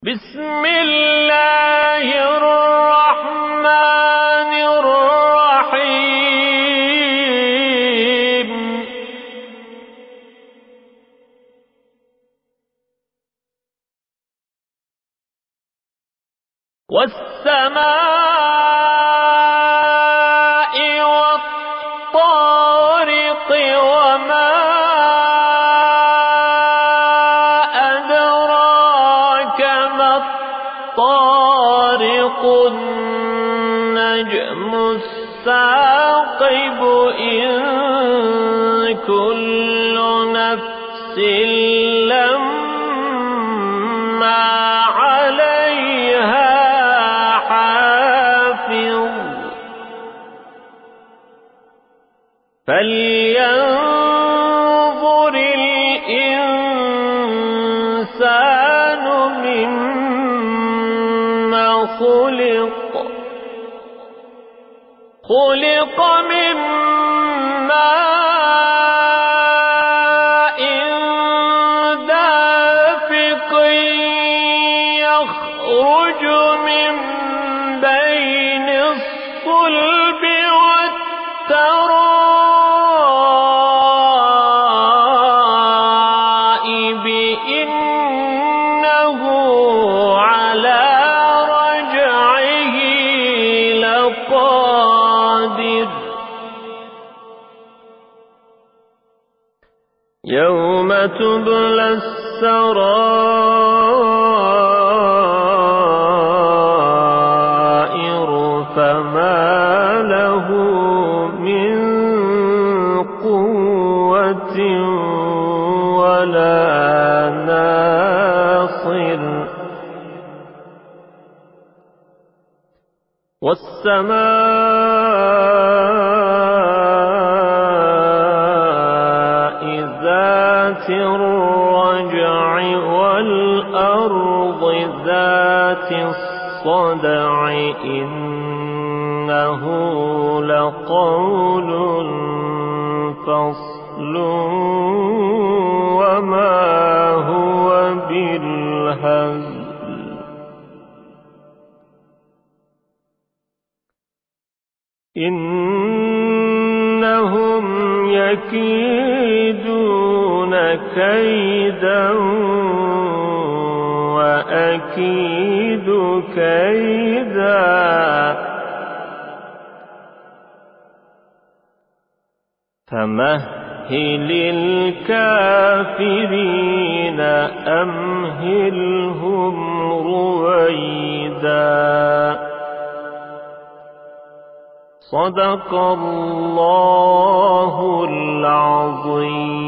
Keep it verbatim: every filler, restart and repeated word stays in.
بسم الله الرحمن الرحيم والسماء والطارق وما أدراك ما الطارق النجم الثاقب إن كل نفس لما عليها فلينظر الإنسان مما خلق خلق من ماء دافق يخرج من بين الصلب والترائب إنه على رجعه لقادر يوم تبلى السرائر فما له من قوة ولا ناصر والسماء ذات الرجع والأرض ذات الصدع إنه لقول فصل وما هو بالهزل إنهم يكيدون كيدا وأكيد كيدا فمهل الكافرين أمهلهم رويدا صدق الله العظيم.